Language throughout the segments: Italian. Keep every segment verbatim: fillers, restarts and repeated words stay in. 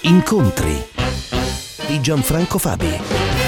Incontri di Gianfranco Fabi.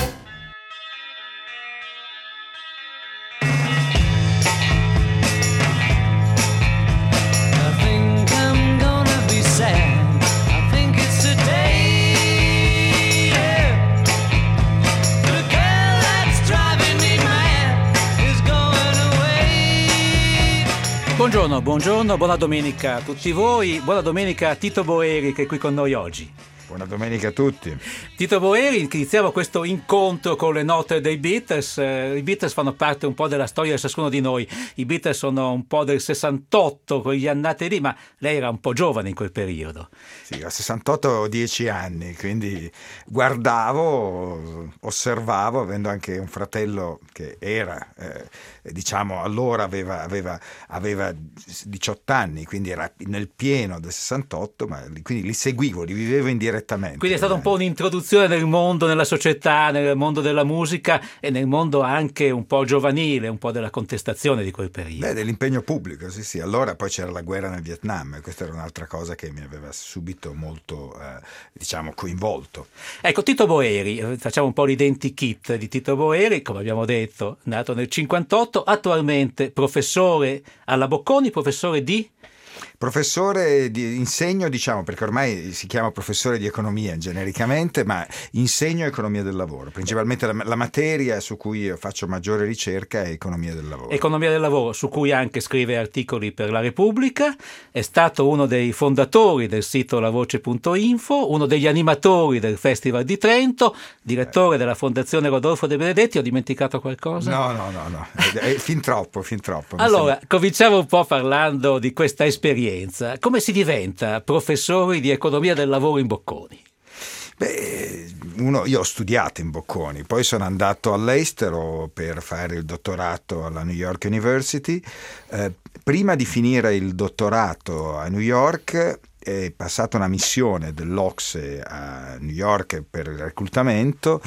Buongiorno, buongiorno, buona domenica a tutti voi, buona domenica a Tito Boeri che è qui con noi oggi. Buona domenica a tutti. Tito Boeri, iniziamo questo incontro con le note dei Beatles. I Beatles fanno parte un po' della storia di ciascuno di noi. I Beatles sono un po' del sessantotto, quegli annati lì, ma lei era un po' giovane in quel periodo. Sì, a sessantotto ho dieci anni, quindi guardavo, osservavo, avendo anche un fratello che era, eh, diciamo, allora aveva, aveva, aveva diciotto anni, quindi era nel pieno del sessantotto, ma quindi li seguivo, li vivevo indirettamente. Quindi è stata un po' un'introduzione nel mondo, nella società, nel mondo della musica e nel mondo anche un po' giovanile, un po' della contestazione di quel periodo. Beh, dell'impegno pubblico, sì sì. Allora poi c'era la guerra nel Vietnam e questa era un'altra cosa che mi aveva subito molto, eh, diciamo, coinvolto. Ecco, Tito Boeri, facciamo un po' l'identikit di Tito Boeri, come abbiamo detto, nato nel cinquantotto, attualmente professore alla Bocconi, professore di... Professore di insegno, diciamo, perché ormai si chiama professore di economia genericamente, ma insegno economia del lavoro. Principalmente la, la materia su cui faccio maggiore ricerca è economia del lavoro. Economia del lavoro, su cui anche scrive articoli per la Repubblica, è stato uno dei fondatori del sito la voce punto info, uno degli animatori del Festival di Trento, direttore della Fondazione Rodolfo De Benedetti. Ho dimenticato qualcosa? No, no, no, no. È fin troppo, fin troppo. Allora, sembra... cominciamo un po' parlando di questa esperienza. Come si diventa professori di economia del lavoro in Bocconi? Beh, uno, io ho studiato in Bocconi, poi sono andato all'estero per fare il dottorato alla New York University. Eh, prima di finire il dottorato a New York è passata una missione dell'Ocse a New York per il reclutamento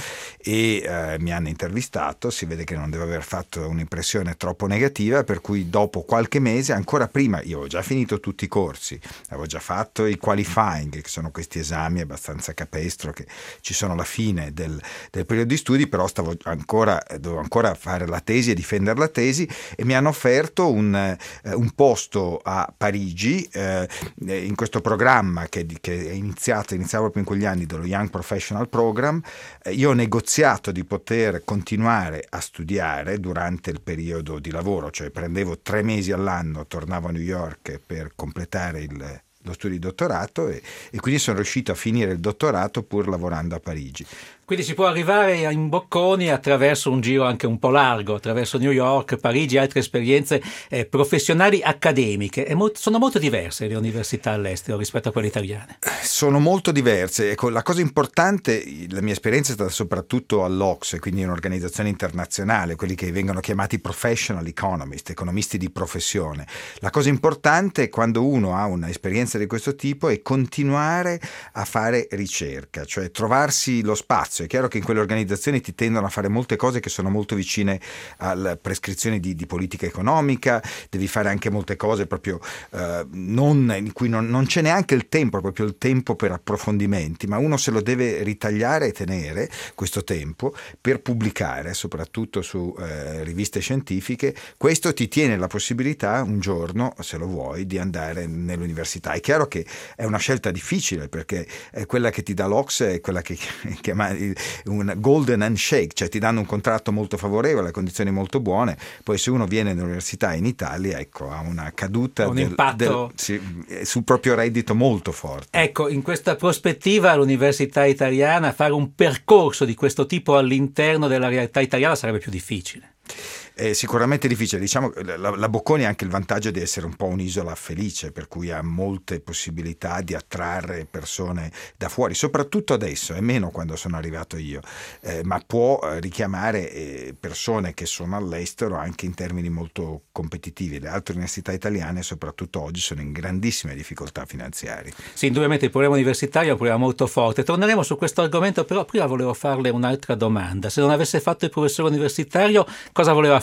e eh, mi hanno intervistato. Si vede che non devo aver fatto un'impressione troppo negativa, per cui dopo qualche mese, ancora prima, io avevo già finito tutti i corsi, avevo già fatto i qualifying, che sono questi esami abbastanza capestro che ci sono alla fine del, del periodo di studi, però stavo ancora, dovevo ancora fare la tesi e difendere la tesi, e mi hanno offerto un, eh, un posto a Parigi eh, in questo programma che, che è iniziato, iniziava proprio in quegli anni, dello Young Professional Program. Eh, io ho negoziato di poter continuare a studiare durante il periodo di lavoro, cioè prendevo tre mesi all'anno, tornavo a New York per completare il, lo studio di dottorato e, e quindi sono riuscito a finire il dottorato pur lavorando a Parigi. Quindi si può arrivare in Bocconi attraverso un giro anche un po' largo, attraverso New York, Parigi, altre esperienze eh, professionali accademiche. E mo- sono molto diverse le università all'estero rispetto a quelle italiane. Sono molto diverse. Ecco, la cosa importante, la mia esperienza è stata soprattutto all'Ocse, quindi un'organizzazione internazionale, quelli che vengono chiamati professional economist, economisti di professione. La cosa importante quando uno ha un'esperienza di questo tipo è continuare a fare ricerca, cioè trovarsi lo spazio. È chiaro che in quelle organizzazioni ti tendono a fare molte cose che sono molto vicine alle prescrizioni di, di politica economica, devi fare anche molte cose proprio eh, non, in cui non, non c'è neanche il tempo, proprio il tempo per approfondimenti, ma uno se lo deve ritagliare e tenere questo tempo per pubblicare, soprattutto su eh, riviste scientifiche. Questo ti tiene la possibilità un giorno, se lo vuoi, di andare nell'università. È chiaro che è una scelta difficile, perché è quella che ti dà l'Ocse, è quella che chiama un golden handshake, cioè ti danno un contratto molto favorevole, condizioni molto buone, poi se uno viene all'università in Italia, ecco, ha una caduta un del, impatto del, sì, sul proprio reddito molto forte. Ecco, in questa prospettiva l'università italiana, fare un percorso di questo tipo all'interno della realtà italiana sarebbe più difficile. È sicuramente difficile. Diciamo la, la Bocconi ha anche il vantaggio di essere un po' un'isola felice, per cui ha molte possibilità di attrarre persone da fuori, soprattutto adesso, è meno quando sono arrivato io, eh, ma può richiamare eh, persone che sono all'estero anche in termini molto competitivi. Le altre università italiane, soprattutto oggi, sono in grandissime difficoltà finanziarie. Sì, indubbiamente il problema universitario è un problema molto forte. Torneremo su questo argomento, però prima volevo farle un'altra domanda. Se non avesse fatto il professore universitario, cosa voleva fare?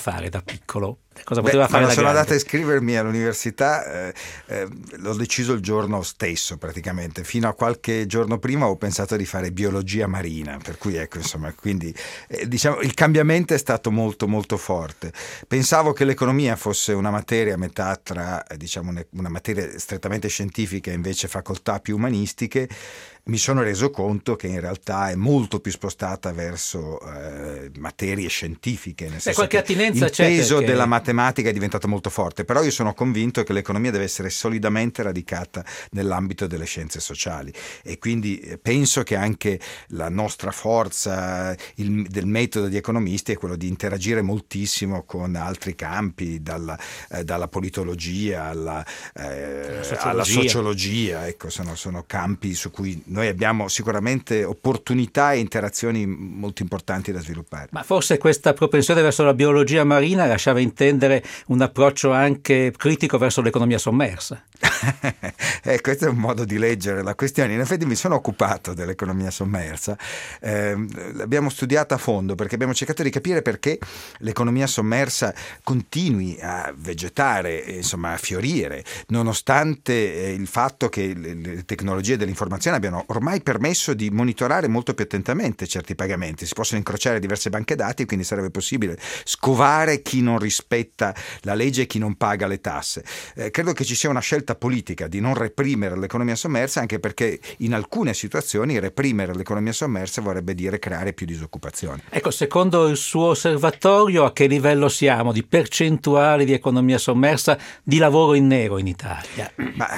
fare da piccolo? Cosa poteva Beh, fare da sono grande? andato a iscrivermi all'università, eh, eh, l'ho deciso il giorno stesso praticamente. Fino a qualche giorno prima ho pensato di fare biologia marina, per cui ecco, insomma, quindi eh, diciamo il cambiamento è stato molto molto forte. Pensavo che l'economia fosse una materia a metà tra eh, diciamo una materia strettamente scientifica e invece facoltà più umanistiche. Mi sono reso conto che in realtà è molto più spostata verso eh, materie scientifiche, nel senso qualche che attinenza il c'è peso perché... della matematica è diventato molto forte, però io sono convinto che l'economia deve essere solidamente radicata nell'ambito delle scienze sociali e quindi penso che anche la nostra forza il, del metodo di economisti è quello di interagire moltissimo con altri campi, dalla, eh, dalla politologia alla, eh, sociologia. alla sociologia, ecco, sono, sono campi su cui noi abbiamo sicuramente opportunità e interazioni molto importanti da sviluppare. Ma forse questa propensione verso la biologia marina lasciava intendere un approccio anche critico verso l'economia sommersa. eh, questo è un modo di leggere la questione. In effetti mi sono occupato dell'economia sommersa, eh, l'abbiamo studiata a fondo perché abbiamo cercato di capire perché l'economia sommersa continui a vegetare, insomma a fiorire, nonostante eh, il fatto che le, le tecnologie dell'informazione abbiano ormai permesso di monitorare molto più attentamente certi pagamenti. Si possono incrociare diverse banche dati, quindi sarebbe possibile scovare chi non rispetta la legge e chi non paga le tasse. Eh, credo che ci sia una scelta politica di non reprimere l'economia sommersa, anche perché in alcune situazioni reprimere l'economia sommersa vorrebbe dire creare più disoccupazione. Ecco, secondo il suo osservatorio, a che livello siamo di percentuali di economia sommersa di lavoro in nero in Italia? Ma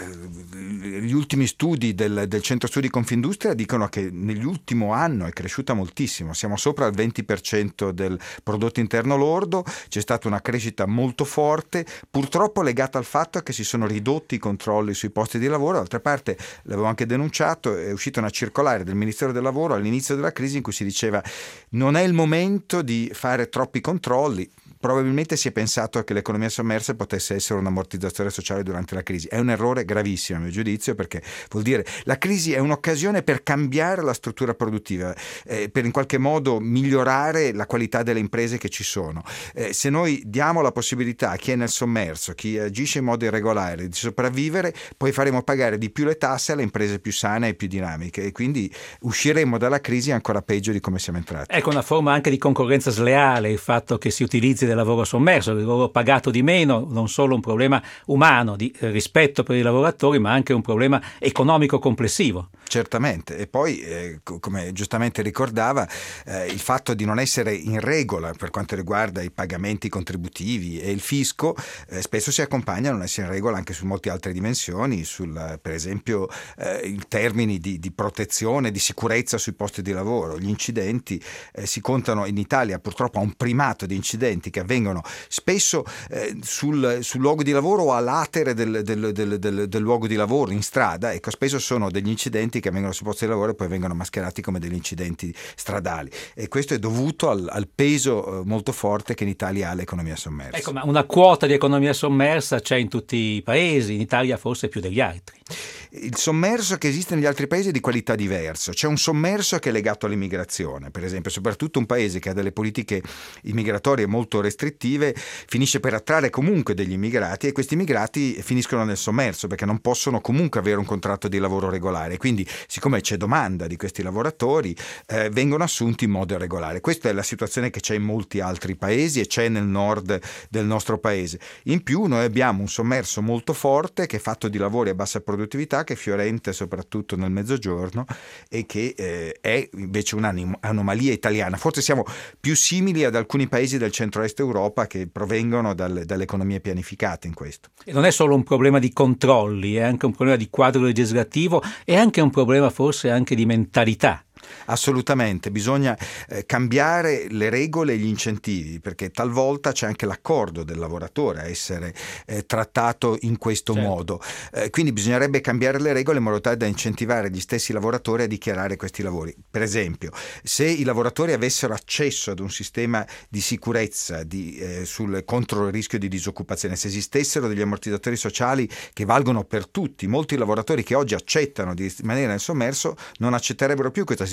gli ultimi studi del, del Centro Studi Confindustria dicono che nell'ultimo anno è cresciuta moltissimo, siamo sopra il venti per cento del prodotto interno lordo, c'è stata una crescita molto forte, purtroppo legata al fatto che si sono ridotti i controlli sui posti di lavoro. D'altra parte, l'avevo anche denunciato, è uscita una circolare del Ministero del Lavoro all'inizio della crisi in cui si diceva non è il momento di fare troppi controlli. Probabilmente si è pensato che l'economia sommersa potesse essere un ammortizzatore sociale durante la crisi. È un errore gravissimo a mio giudizio, perché vuol dire la crisi è un'occasione per cambiare la struttura produttiva, eh, per in qualche modo migliorare la qualità delle imprese che ci sono. Eh, se noi diamo la possibilità a chi è nel sommerso, chi agisce in modo irregolare di sopravvivere, poi faremo pagare di più le tasse alle imprese più sane e più dinamiche e quindi usciremo dalla crisi ancora peggio di come siamo entrati. Ecco, una forma anche di concorrenza sleale il fatto che si utilizzi del lavoro sommerso, il lavoro pagato di meno, non solo un problema umano di rispetto per i lavoratori, ma anche un problema economico complessivo. Certamente, e poi eh, come giustamente ricordava, eh, il fatto di non essere in regola per quanto riguarda i pagamenti contributivi e il fisco eh, spesso si accompagna a non essere in regola anche su molte altre dimensioni, sul, per esempio eh, in termini di, di protezione, di sicurezza sui posti di lavoro. Gli incidenti eh, si contano in Italia purtroppo a un primato di incidenti che avvengono spesso eh, sul, sul luogo di lavoro o a latere del, del, del, del, del luogo di lavoro, in strada. Ecco, spesso sono degli incidenti che avvengono sul posto di lavoro e poi vengono mascherati come degli incidenti stradali, e questo è dovuto al, al peso molto forte che in Italia ha l'economia sommersa. Ecco, ma una quota di economia sommersa c'è in tutti i paesi, in Italia forse più degli altri. Il sommerso che esiste negli altri paesi è di qualità diversa. C'è un sommerso che è legato all'immigrazione, per esempio, soprattutto un paese che ha delle politiche immigratorie molto restrittive finisce per attrarre comunque degli immigrati, e questi immigrati finiscono nel sommerso perché non possono comunque avere un contratto di lavoro regolare, quindi siccome c'è domanda di questi lavoratori eh, vengono assunti in modo irregolare. Questa è la situazione che c'è in molti altri paesi e c'è nel nord del nostro paese. In più noi abbiamo un sommerso molto forte che è fatto di lavori a bassa produttività, che è fiorente soprattutto nel mezzogiorno e che eh, è invece un'anomalia italiana. Forse siamo più simili ad alcuni paesi del centro-est Europa che provengono dal, dalle economie pianificate in questo. E non è solo un problema di controlli, è anche un problema di quadro legislativo e anche un problema forse anche di mentalità. Assolutamente, bisogna eh, cambiare le regole e gli incentivi, perché talvolta c'è anche l'accordo del lavoratore a essere eh, trattato in questo certo. modo. Eh, quindi bisognerebbe cambiare le regole in modo tale da incentivare gli stessi lavoratori a dichiarare questi lavori. Per esempio, se i lavoratori avessero accesso ad un sistema di sicurezza di, eh, sul, contro il rischio di disoccupazione, se esistessero degli ammortizzatori sociali che valgono per tutti, molti lavoratori che oggi accettano di rimanere nel sommerso non accetterebbero più questa situazione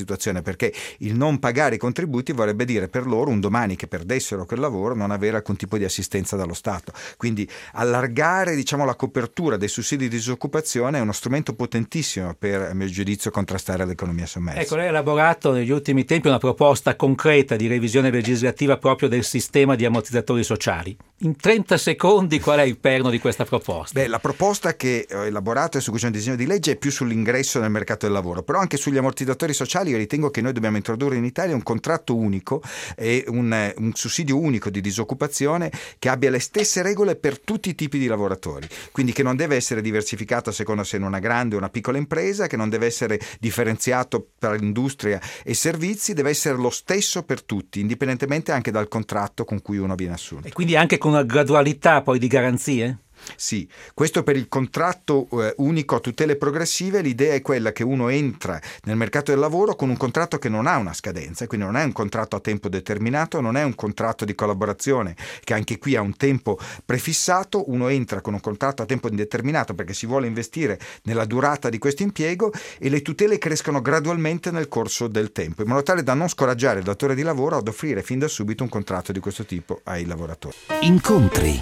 situazione, perché il non pagare i contributi vorrebbe dire per loro un domani che perdessero quel lavoro non avere alcun tipo di assistenza dallo Stato. Quindi allargare, diciamo, la copertura dei sussidi di disoccupazione è uno strumento potentissimo per, a mio giudizio, contrastare l'economia sommersa. Ecco, lei ha elaborato negli ultimi tempi una proposta concreta di revisione legislativa proprio del sistema di ammortizzatori sociali. In trenta secondi qual è il perno di questa proposta? Beh, la proposta che ho elaborato e su cui c'è un disegno di legge è più sull'ingresso nel mercato del lavoro, però anche sugli ammortizzatori sociali io ritengo che noi dobbiamo introdurre in Italia un contratto unico e un, un sussidio unico di disoccupazione che abbia le stesse regole per tutti i tipi di lavoratori, quindi che non deve essere diversificato a seconda se è una grande o una piccola impresa, che non deve essere differenziato tra industria e servizi, deve essere lo stesso per tutti, indipendentemente anche dal contratto con cui uno viene assunto. E quindi anche con una gradualità poi di garanzie? Sì, questo per il contratto eh, unico a tutele progressive. L'idea è quella che uno entra nel mercato del lavoro con un contratto che non ha una scadenza, quindi non è un contratto a tempo determinato, non è un contratto di collaborazione che anche qui ha un tempo prefissato. Uno entra con un contratto a tempo indeterminato perché si vuole investire nella durata di questo impiego e le tutele crescono gradualmente nel corso del tempo, in modo tale da non scoraggiare il datore di lavoro ad offrire fin da subito un contratto di questo tipo ai lavoratori. Incontri.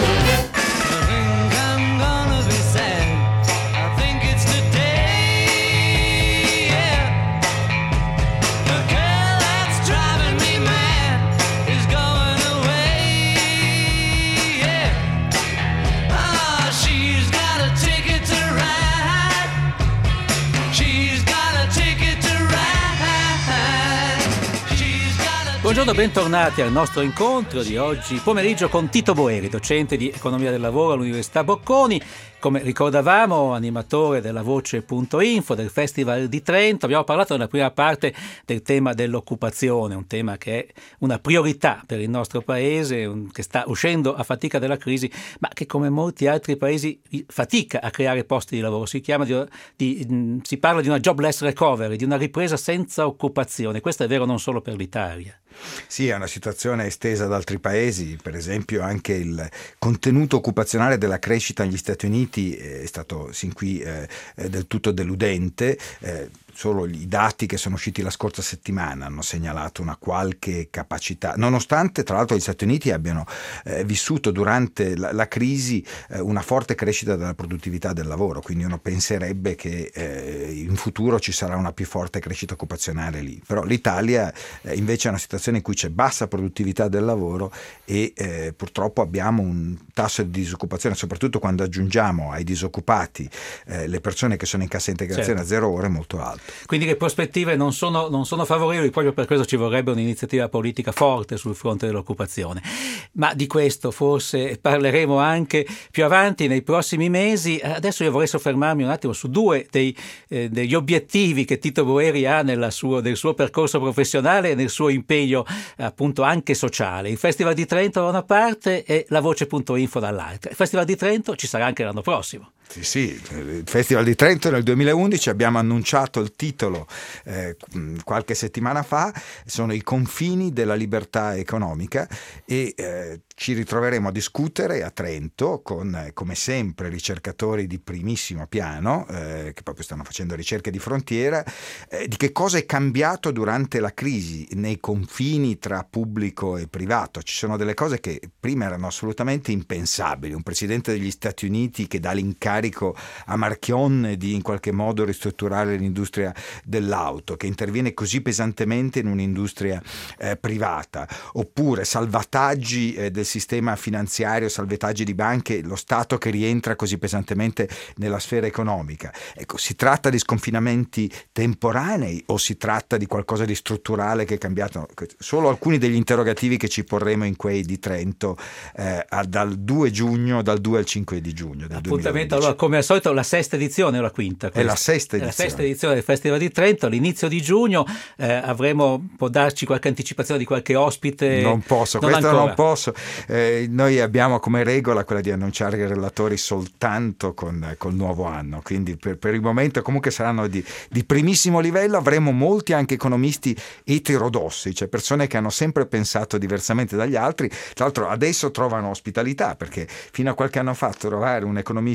Buongiorno, bentornati al nostro incontro di oggi pomeriggio con Tito Boeri, docente di economia del lavoro all'Università Bocconi. Come ricordavamo, animatore della voce punto info, del Festival di Trento. Abbiamo parlato nella prima parte del tema dell'occupazione, un tema che è una priorità per il nostro paese, un, che sta uscendo a fatica dalla crisi, ma che come molti altri paesi fatica a creare posti di lavoro. Si chiama di, di, si parla di una jobless recovery, di una ripresa senza occupazione. Questo è vero non solo per l'Italia. Sì, è una situazione estesa ad altri paesi, per esempio anche il contenuto occupazionale della crescita negli Stati Uniti è stato sin qui eh, del tutto deludente. Eh, Solo i dati che sono usciti la scorsa settimana hanno segnalato una qualche capacità, nonostante tra l'altro gli Stati Uniti abbiano eh, vissuto durante la, la crisi eh, una forte crescita della produttività del lavoro, quindi uno penserebbe che eh, in futuro ci sarà una più forte crescita occupazionale lì. Però l'Italia eh, invece è una situazione in cui c'è bassa produttività del lavoro e eh, purtroppo abbiamo un tasso di disoccupazione, soprattutto quando aggiungiamo ai disoccupati eh, le persone che sono in cassa integrazione, certo, a zero ore, molto alto. Quindi le prospettive non sono, non sono favorevoli, proprio per questo ci vorrebbe un'iniziativa politica forte sul fronte dell'occupazione. Ma di questo forse parleremo anche più avanti nei prossimi mesi. Adesso io vorrei soffermarmi un attimo su due dei, eh, degli obiettivi che Tito Boeri ha nella suo, nel suo percorso professionale e nel suo impegno appunto anche sociale. Il Festival di Trento da una parte e la voce punto info dall'altra. Il Festival di Trento ci sarà anche l'anno prossimo. Sì, sì, il Festival di Trento nel duemilaundici abbiamo annunciato il titolo eh, qualche settimana fa, sono i confini della libertà economica e eh, ci ritroveremo a discutere a Trento con, eh, come sempre, ricercatori di primissimo piano eh, che proprio stanno facendo ricerche di frontiera, eh, di che cosa è cambiato durante la crisi nei confini tra pubblico e privato. Ci sono delle cose che prima erano assolutamente impensabili, un presidente degli Stati Uniti che dà l'incarico a Marchionne di in qualche modo ristrutturare l'industria dell'auto, che interviene così pesantemente in un'industria eh, privata, oppure salvataggi eh, del sistema finanziario, salvataggi di banche, lo Stato che rientra così pesantemente nella sfera economica. Ecco, si tratta di sconfinamenti temporanei o si tratta di qualcosa di strutturale che è cambiato? Solo alcuni degli interrogativi che ci porremo in quei di Trento eh, dal due giugno, dal due al cinque di giugno del appuntamento allora, come al solito, la sesta edizione o la quinta? Questa? È la sesta edizione. È la sesta edizione del Festival di Trento, all'inizio di giugno. Eh, avremo, può darci qualche anticipazione di qualche ospite? Non posso, non questo ancora. non posso. Eh, noi abbiamo come regola quella di annunciare i relatori soltanto con col nuovo anno, quindi per, per il momento comunque saranno di, di primissimo livello. Avremo molti anche economisti eterodossi, cioè persone che hanno sempre pensato diversamente dagli altri. Tra l'altro adesso trovano ospitalità, perché fino a qualche anno fa trovare un economista che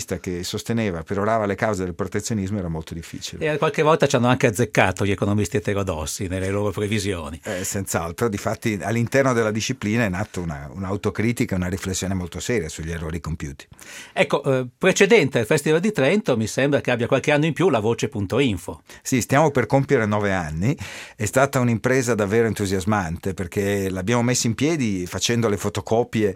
che sosteneva, perorava le cause del protezionismo era molto difficile. E qualche volta ci hanno anche azzeccato gli economisti eterodossi nelle loro previsioni. Eh, senz'altro, difatti all'interno della disciplina è nata una, un'autocritica, una riflessione molto seria sugli errori compiuti. Ecco, eh, precedente al Festival di Trento mi sembra che abbia qualche anno in più la Voce.info. Sì, stiamo per compiere nove anni, è stata un'impresa davvero entusiasmante perché l'abbiamo messa in piedi facendo le fotocopie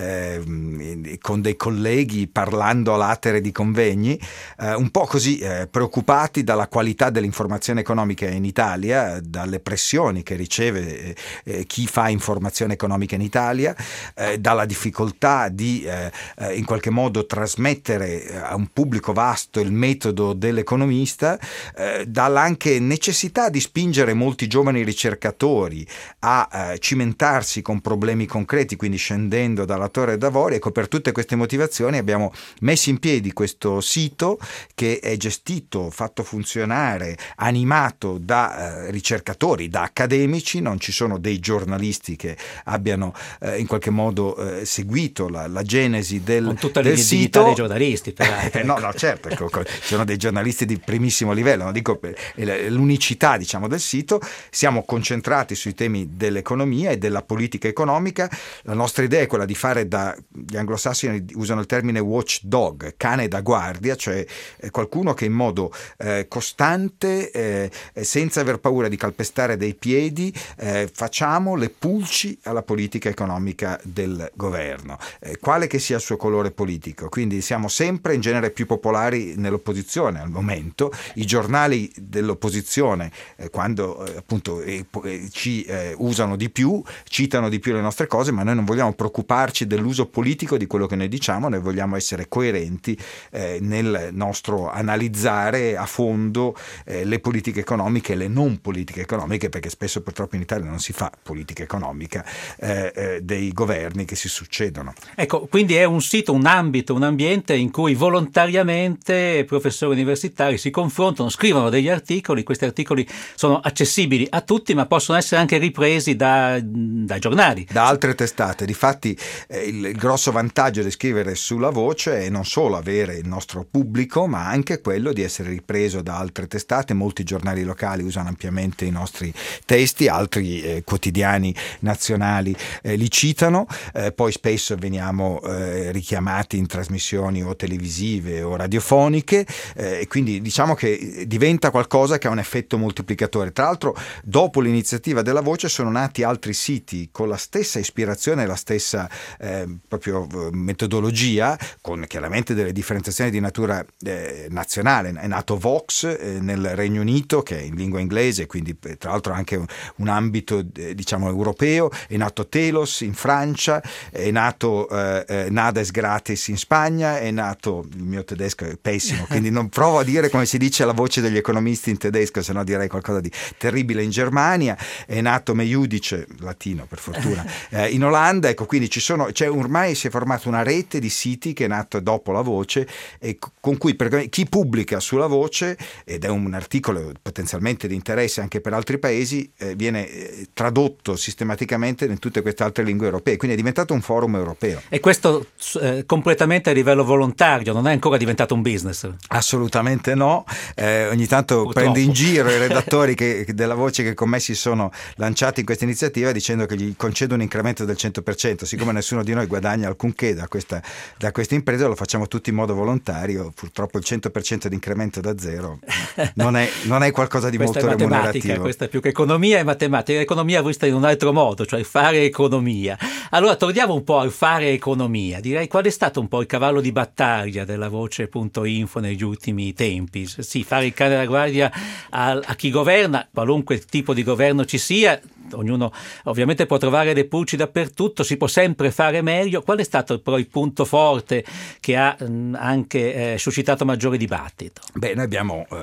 eh, con dei colleghi, parlando a latere di convegni, eh, un po' così eh, preoccupati dalla qualità dell'informazione economica in Italia, dalle pressioni che riceve eh, chi fa informazione economica in Italia, eh, dalla difficoltà di eh, eh, in qualche modo trasmettere a un pubblico vasto il metodo dell'economista, eh, dalla anche necessità di spingere molti giovani ricercatori a eh, cimentarsi con problemi concreti, quindi scendendo dalla torre d'avorio. Ecco, per tutte queste motivazioni abbiamo messo in piedi questo sito che è gestito, fatto funzionare, animato da eh, ricercatori, da accademici. Non ci sono dei giornalisti che abbiano eh, in qualche modo eh, seguito la, la genesi del, con tutta del l'identità dei giornalisti, peraltro. Eh, no, no, certo, ecco, ci sono dei giornalisti di primissimo livello, non dico l'unicità, diciamo, del sito. Siamo concentrati sui temi dell'economia e della politica economica. La nostra idea è quella di fare, da gli anglosassoni usano il termine watchdog, cane da guardia, cioè qualcuno che in modo eh, costante, eh, senza aver paura di calpestare dei piedi, eh, facciamo le pulci alla politica economica del governo, eh, quale che sia il suo colore politico. Quindi siamo sempre in genere più popolari nell'opposizione al momento. I giornali dell'opposizione, eh, quando eh, appunto eh, ci eh, usano di più, citano di più le nostre cose, ma noi non vogliamo preoccuparci dell'uso politico di quello che noi diciamo, noi vogliamo essere coerenti eh, nel nostro analizzare a fondo eh, le politiche economiche e le non politiche economiche, perché spesso purtroppo in Italia non si fa politica economica eh, eh, dei governi che si succedono. Ecco, quindi è un sito, un ambito, un ambiente in cui volontariamente professori universitari si confrontano, scrivono degli articoli. Questi articoli sono accessibili a tutti, ma possono essere anche ripresi da, da giornali, da altre testate. Difatti eh, il, il grosso vantaggio di scrivere sulla Voce è non solo avere il nostro pubblico, ma anche quello di essere ripreso da altre testate. Molti giornali locali usano ampiamente i nostri testi, altri eh, quotidiani nazionali eh, li citano, eh, poi spesso veniamo eh, richiamati in trasmissioni o televisive o radiofoniche, eh, e quindi diciamo che diventa qualcosa che ha un effetto moltiplicatore. Tra l'altro, dopo l'iniziativa della Voce sono nati altri siti con la stessa ispirazione, la stessa eh, proprio metodologia, con chiaramente delle differenziazioni di natura eh, nazionale. È nato Vox eh, nel Regno Unito, che è in lingua inglese, quindi tra l'altro anche un, un ambito eh, diciamo europeo. È nato Telos in Francia, è nato eh, eh, Nades Gratis in Spagna, è nato, il mio tedesco è pessimo, quindi non provo a dire come si dice la voce degli economisti in tedesco, se no direi qualcosa di terribile, in Germania. È nato Meiudice, latino per fortuna, eh, in Olanda. Ecco, quindi ci sono, cioè ormai si è formata una rete di siti che è nata dopo la Voce, e con cui per chi pubblica sulla Voce, ed è un articolo potenzialmente di interesse anche per altri paesi, eh, viene eh, tradotto sistematicamente in tutte queste altre lingue europee, quindi è diventato un forum europeo. E questo eh, completamente a livello volontario, non è ancora diventato un business? Assolutamente no, eh, ogni tanto Purtroppo. prendo in giro i redattori che, della Voce che con me si sono lanciati in questa iniziativa dicendo che gli concedo un incremento del cento per cento. Siccome nessuno di noi guadagna alcunché da questa, da questa impresa, lo facciamo tutti in modo volontario. Purtroppo il cento per cento di incremento da zero non è, non è qualcosa di questa molto è remunerativo. Questa è più che economia, è matematica. L'economia vista in un altro modo, cioè fare economia. Allora torniamo un po' al fare economia. Direi, qual è stato un po' il cavallo di battaglia della Voce.info negli ultimi tempi? Sì, fare il cane da guardia a, a chi governa, qualunque tipo di governo ci sia. Ognuno ovviamente può trovare le pulci dappertutto, si può sempre fare meglio. Qual è stato però il punto forte che ha mh, anche eh, suscitato maggiore dibattito? Beh, noi abbiamo eh,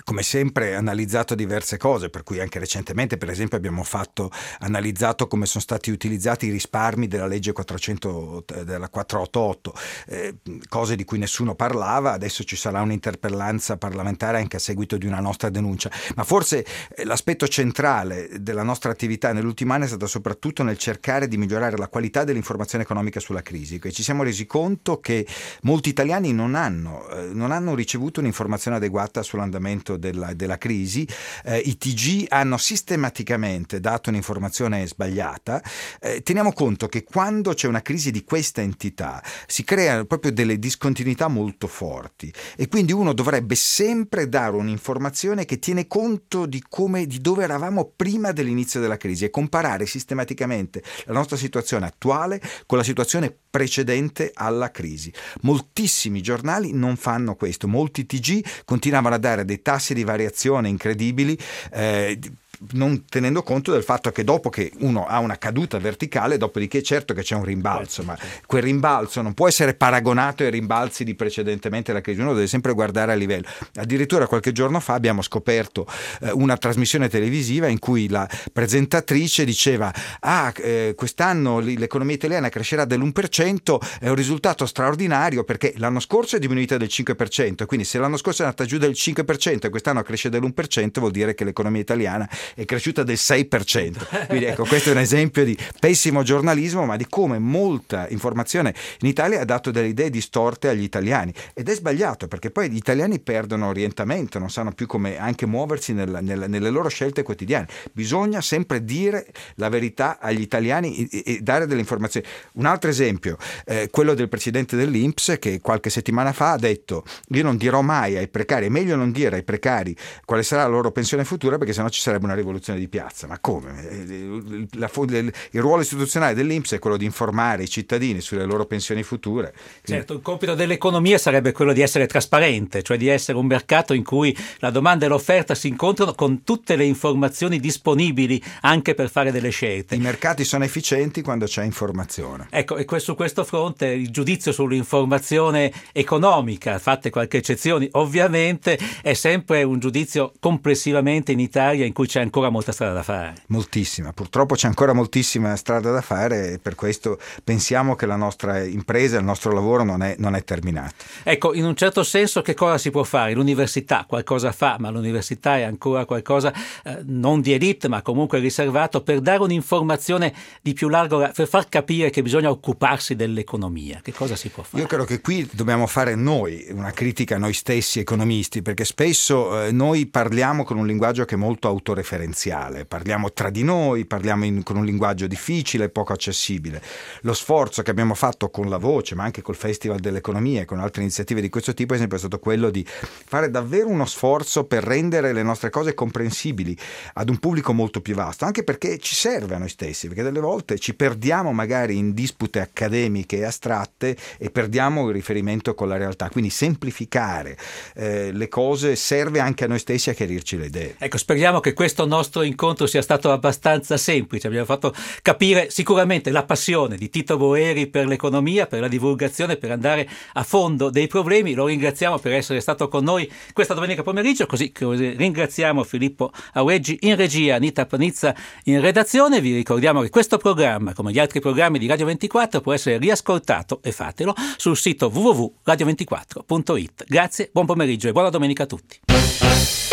come sempre analizzato diverse cose, per cui anche recentemente per esempio abbiamo fatto analizzato come sono stati utilizzati i risparmi della legge quattrocento, della quattrocentottantotto, eh, cose di cui nessuno parlava. Adesso ci sarà un'interpellanza parlamentare anche a seguito di una nostra denuncia, ma forse l'aspetto centrale della nostra attività nell'ultimo anno è stato soprattutto nel cercare di migliorare la qualità dell'informazione economica sulla crisi, che ci siamo resi conto che molti italiani non hanno, eh, non hanno ricevuto un'informazione adeguata sull'andamento della, della crisi. Eh, i T G hanno sistematicamente dato un'informazione sbagliata. Eh, teniamo conto che quando c'è una crisi di questa entità si creano proprio delle discontinuità molto forti e quindi uno dovrebbe sempre dare un'informazione che tiene conto di come, di dove eravamo prima dell'inizio della crisi e comparare sistematicamente la nostra situazione attuale con la situazione precedente alla crisi. Moltissimi giornali non fanno questo, molti T G continuavano a dare dei tassi di variazione incredibili, eh, non tenendo conto del fatto che dopo che uno ha una caduta verticale, dopodiché certo che c'è un rimbalzo, ma quel rimbalzo non può essere paragonato ai rimbalzi di precedentemente la crisi, uno deve sempre guardare a livello. Addirittura qualche giorno fa abbiamo scoperto eh, una trasmissione televisiva in cui la presentatrice diceva ah eh, quest'anno l'economia italiana crescerà dell'uno per cento, è un risultato straordinario perché l'anno scorso è diminuita del cinque per cento, e quindi se l'anno scorso è andata giù del cinque per cento e quest'anno cresce dell'uno per cento vuol dire che l'economia italiana è cresciuta del sei per cento. Quindi ecco, questo è un esempio di pessimo giornalismo, ma di come molta informazione in Italia ha dato delle idee distorte agli italiani, ed è sbagliato perché poi gli italiani perdono orientamento, non sanno più come anche muoversi nel, nel, nelle loro scelte quotidiane. Bisogna sempre dire la verità agli italiani e, e dare delle informazioni. Un altro esempio, eh, quello del presidente dell'I N P S, che qualche settimana fa ha detto: io non dirò mai ai precari, è meglio non dire ai precari quale sarà la loro pensione futura perché sennò ci sarebbe una rivoluzione di piazza. Ma come? La, il ruolo istituzionale dell'I N P S è quello di informare i cittadini sulle loro pensioni future. Certo, il compito dell'economia sarebbe quello di essere trasparente, cioè di essere un mercato in cui la domanda e l'offerta si incontrano con tutte le informazioni disponibili anche per fare delle scelte. I mercati sono efficienti quando c'è informazione. Ecco, e su questo fronte il giudizio sull'informazione economica, fatte qualche eccezione ovviamente, è sempre un giudizio complessivamente in Italia in cui c'è ancora molta strada da fare. Moltissima, purtroppo c'è ancora moltissima strada da fare e per questo pensiamo che la nostra impresa, il nostro lavoro non è, non è terminato. Ecco, in un certo senso che cosa si può fare? L'università qualcosa fa, ma l'università è ancora qualcosa eh, non di elite ma comunque riservato per dare un'informazione di più largo, per far capire che bisogna occuparsi dell'economia. Che cosa si può fare? Io credo che qui dobbiamo fare noi una critica a noi stessi economisti, perché spesso eh, noi parliamo con un linguaggio che è molto autoreferenziale, parliamo tra di noi, parliamo in, con un linguaggio difficile e poco accessibile. Lo sforzo che abbiamo fatto con La Voce, ma anche col Festival dell'Economia e con altre iniziative di questo tipo, è sempre stato quello di fare davvero uno sforzo per rendere le nostre cose comprensibili ad un pubblico molto più vasto, anche perché ci serve a noi stessi, perché delle volte ci perdiamo magari in dispute accademiche e astratte e perdiamo il riferimento con la realtà, quindi semplificare eh, le cose serve anche a noi stessi a chiarirci le idee. Ecco, speriamo che questo nostro incontro sia stato abbastanza semplice, abbiamo fatto capire sicuramente la passione di Tito Boeri per l'economia, per la divulgazione, per andare a fondo dei problemi. Lo ringraziamo per essere stato con noi questa domenica pomeriggio, così ringraziamo Filippo Aureggi in regia, Anita Panizza in redazione. Vi ricordiamo che questo programma, come gli altri programmi di Radio ventiquattro, può essere riascoltato, e fatelo, sul sito w w w punto radio ventiquattro punto it. Grazie, buon pomeriggio e buona domenica a tutti.